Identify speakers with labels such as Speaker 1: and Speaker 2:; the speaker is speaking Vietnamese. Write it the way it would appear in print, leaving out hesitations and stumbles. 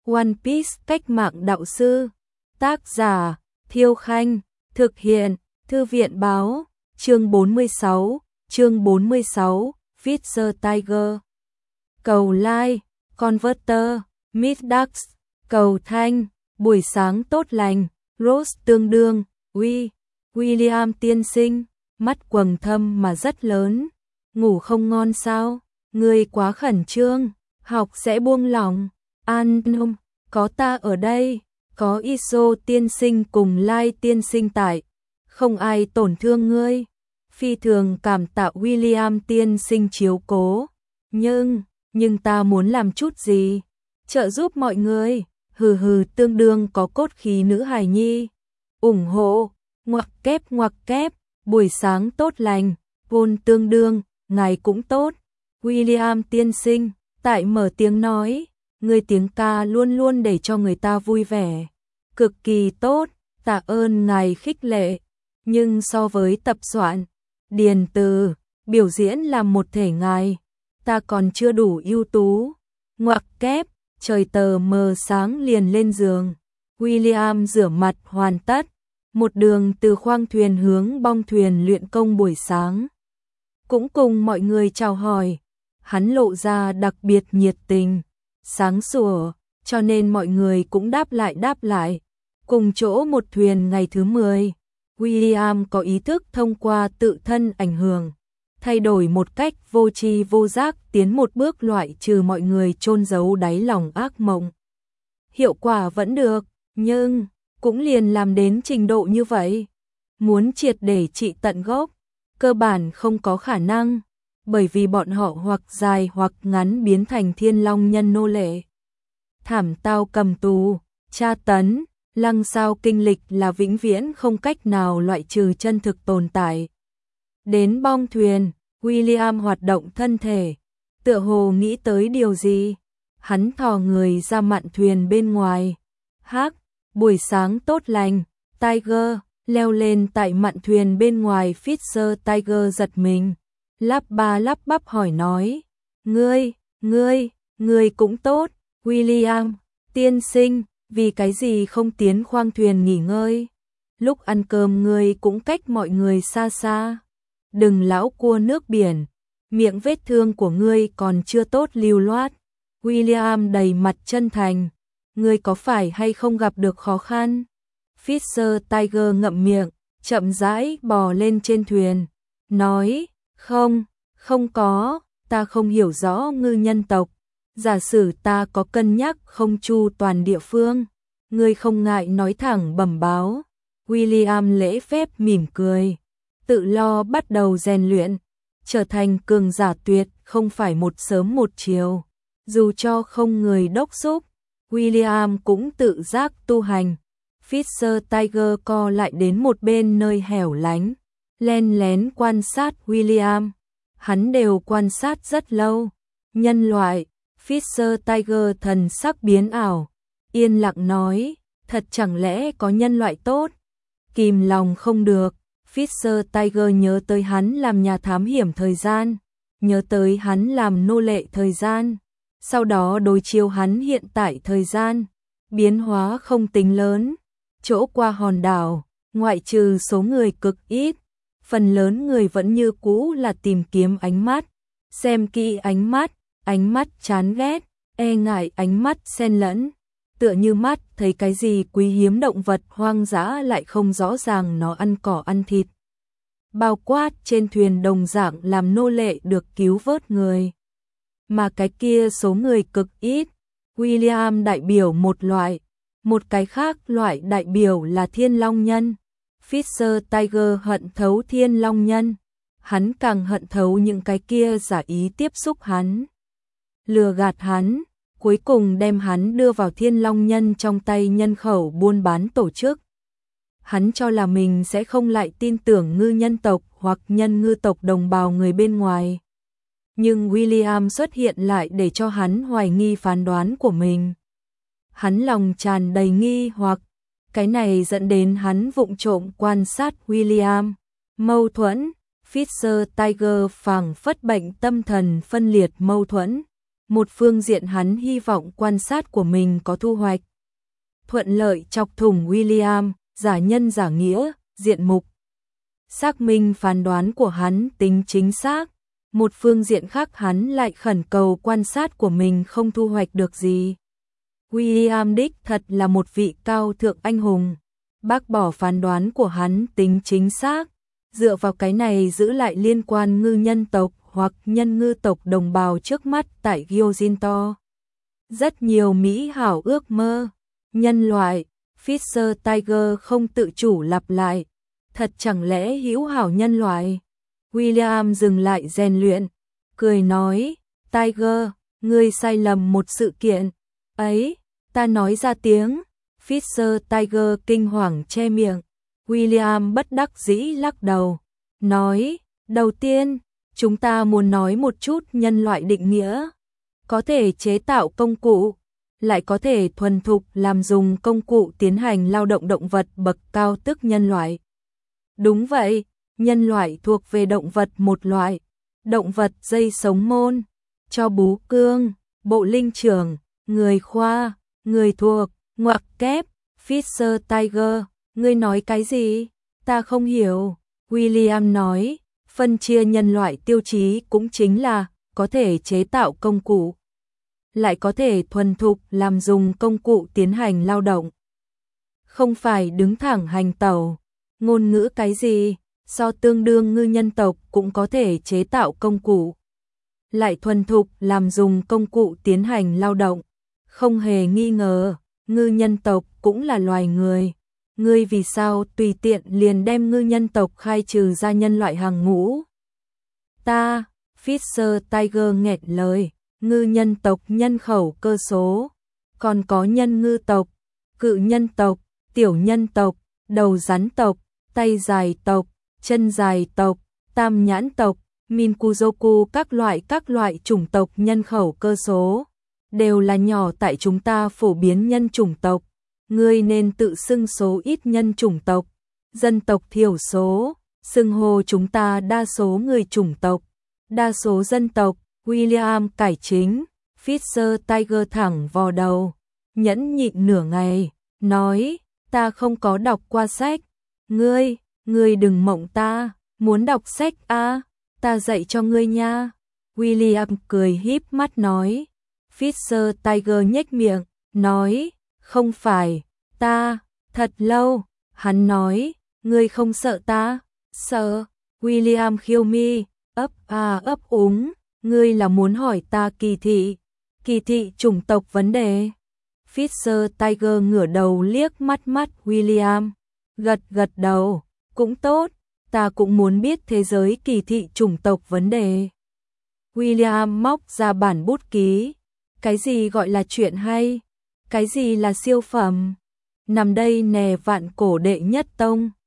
Speaker 1: One Piece cách mạng đạo sư. Tác giả Thiêu Khanh. Thực hiện Thư viện báo. Chương 46. Fisher Tiger. Cầu like, Converter, Miss Ducks, cầu thanh, buổi sáng tốt lành, Rose tương đương, William tiên sinh, mắt quầng thâm mà rất lớn, ngủ không ngon sao, ngươi quá khẩn trương, học sẽ buông lỏng, an tâm, có ta ở đây, có Iso tiên sinh cùng Lai tiên sinh tại, không ai tổn thương ngươi, phi thường cảm tạ William tiên sinh chiếu cố, nhưng ta muốn làm chút gì, trợ giúp mọi người, tương đương có cốt khí nữ hài nhi, ủng hộ, ngoặc kép, buổi sáng tốt lành, vôn tương đương, ngày cũng tốt, William tiên sinh, tại mở tiếng nói, người tiếng ca luôn luôn để cho người ta vui vẻ, cực kỳ tốt, tạ ơn ngài khích lệ, nhưng so với tập soạn, điền từ, biểu diễn làm một thể ngài, ta còn chưa đủ ưu tú, ngoặc kép, trời tờ mờ sáng liền lên giường, William rửa mặt hoàn tất, một đường từ khoang thuyền hướng bong thuyền luyện công buổi sáng. Cũng cùng mọi người chào hỏi, hắn lộ ra đặc biệt nhiệt tình, sáng sủa, cho nên mọi người cũng đáp lại. Cùng chỗ một thuyền ngày thứ 10, William có ý thức thông qua tự thân ảnh hưởng, thay đổi một cách vô tri vô giác tiến một bước loại trừ mọi người chôn giấu đáy lòng ác mộng. Hiệu quả vẫn được, nhưng cũng liền làm đến trình độ như vậy. Muốn triệt để trị tận gốc, cơ bản không có khả năng, bởi vì bọn họ hoặc dài hoặc ngắn biến thành thiên long nhân nô lệ. Thảm tao cầm tù, tra tấn, lăng sao kinh lịch là vĩnh viễn không cách nào loại trừ chân thực tồn tại. Đến bong thuyền, William hoạt động thân thể, tựa hồ nghĩ tới điều gì. Hắn thò người ra mạn thuyền bên ngoài. Buổi sáng tốt lành, Tiger, leo lên tại mạn thuyền bên ngoài. Fisher Tiger giật mình, lắp bắp hỏi nói, ngươi cũng tốt, William, tiên sinh, vì cái gì không tiến khoang thuyền nghỉ ngơi? Lúc ăn cơm ngươi cũng cách mọi người xa xa. Đừng lão cua nước biển, miệng vết thương của ngươi còn chưa tốt lưu loát. William đầy mặt chân thành, ngươi có phải hay không gặp được khó khăn? Fisher Tiger ngậm miệng, chậm rãi bò lên trên thuyền, nói, không có, ta không hiểu rõ ngư nhân tộc, giả sử ta có cân nhắc không chu toàn địa phương, ngươi không ngại nói thẳng bẩm báo. William lễ phép mỉm cười, tự lo bắt đầu rèn luyện, trở thành cường giả tuyệt không phải một sớm một chiều, dù cho không người đốc thúc, William cũng tự giác tu hành. Fisher Tiger co lại đến một bên nơi hẻo lánh, len lén quan sát William, hắn đều quan sát rất lâu. Nhân loại, Fisher Tiger thần sắc biến ảo, yên lặng nói, thật chẳng lẽ có nhân loại tốt? Kìm lòng không được, Fisher Tiger nhớ tới hắn làm nhà thám hiểm thời gian, nhớ tới hắn làm nô lệ thời gian, sau đó đối chiếu hắn hiện tại thời gian, biến hóa không tính lớn, chỗ qua hòn đảo, ngoại trừ số người cực ít, phần lớn người vẫn như cũ là tìm kiếm ánh mắt, xem kỹ ánh mắt chán ghét, e ngại ánh mắt xen lẫn, tựa như mắt thấy cái gì quý hiếm động vật hoang dã lại không rõ ràng nó ăn cỏ ăn thịt. Bao quát trên thuyền đồng dạng làm nô lệ được cứu vớt người. Mà cái kia số người cực ít, William đại biểu một loại, một cái khác loại đại biểu là thiên long nhân. Fisher Tiger hận thấu thiên long nhân, hắn càng hận thấu những cái kia giả ý tiếp xúc hắn, lừa gạt hắn, cuối cùng đem hắn đưa vào thiên long nhân trong tay nhân khẩu buôn bán tổ chức. Hắn cho là mình sẽ không lại tin tưởng ngư nhân tộc hoặc nhân ngư tộc đồng bào người bên ngoài. Nhưng William xuất hiện lại để cho hắn hoài nghi phán đoán của mình. Hắn lòng tràn đầy nghi hoặc, cái này dẫn đến hắn vụng trộm quan sát William. Mâu thuẫn, Fisher Tiger phảng phất bệnh tâm thần phân liệt mâu thuẫn. một phương diện hắn hy vọng quan sát của mình có thu hoạch. Thuận lợi chọc thủng William, giả nhân giả nghĩa, diện mục. Xác minh phán đoán của hắn tính chính xác. Một phương diện khác hắn lại khẩn cầu quan sát của mình không thu hoạch được gì. William đích thật là một vị cao thượng anh hùng. Bác bỏ phán đoán của hắn tính chính xác. Dựa vào cái này giữ lại liên quan ngư nhân tộc hoặc nhân ngư tộc đồng bào trước mắt tại Gyojinto. Rất nhiều mỹ hảo ước mơ. Nhân loại, Fisher Tiger không tự chủ lặp lại. Thật chẳng lẽ hữu hảo nhân loại? William dừng lại rèn luyện, cười nói, Tiger, ngươi sai lầm một sự kiện. Ấy, ta nói ra tiếng. Fisher Tiger kinh hoàng che miệng. William bất đắc dĩ lắc đầu, nói, đầu tiên, chúng ta muốn nói một chút nhân loại định nghĩa. Có thể chế tạo công cụ, lại có thể thuần thục làm dùng công cụ tiến hành lao động động vật bậc cao tức nhân loại. Đúng vậy, nhân loại thuộc về động vật một loại, động vật dây sống môn, cho bú cương, bộ linh trưởng, người khoa, người thuộc, ngoặc kép, Fisher Tiger, ngươi nói cái gì? Ta không hiểu. William nói, phân chia nhân loại tiêu chí cũng chính là có thể chế tạo công cụ, lại có thể thuần thục làm dùng công cụ tiến hành lao động. Không phải đứng thẳng hành tẩu. Ngôn ngữ cái gì? So tương đương ngư nhân tộc cũng có thể chế tạo công cụ, lại thuần thục làm dùng công cụ tiến hành lao động. Không hề nghi ngờ, ngư nhân tộc cũng là loài người. Ngươi vì sao tùy tiện liền đem ngư nhân tộc khai trừ ra nhân loại hàng ngũ? Ta, Fisher Tiger nghẹn lời, ngư nhân tộc nhân khẩu cơ số, còn có nhân ngư tộc, cự nhân tộc, tiểu nhân tộc, đầu rắn tộc, tay dài tộc, chân dài tộc, tam nhãn tộc, Minkuzoku các loại chủng tộc nhân khẩu cơ số, đều là nhỏ tại chúng ta phổ biến nhân chủng tộc. Ngươi nên tự xưng số ít nhân chủng tộc, dân tộc thiểu số, xưng hô chúng ta đa số người chủng tộc, đa số dân tộc. William cải chính, Fisher Tiger thẳng vò đầu, nhẫn nhịn nửa ngày, nói, ta không có đọc qua sách. Ngươi đừng mộng ta, muốn đọc sách à, ta dạy cho ngươi nha. William cười híp mắt nói. Fisher Tiger nhếch miệng, nói, không phải, ta, thật lâu. Hắn nói, ngươi không sợ ta? Sợ. William khiêu mi, ấp úng, ngươi là muốn hỏi ta kỳ thị chủng tộc vấn đề. Fisher Tiger ngửa đầu liếc mắt William, gật đầu, cũng tốt, ta cũng muốn biết thế giới kỳ thị chủng tộc vấn đề. William móc ra bản bút ký, cái gì gọi là chuyện hay, cái gì là siêu phẩm, nằm đây nè vạn cổ đệ nhất tông.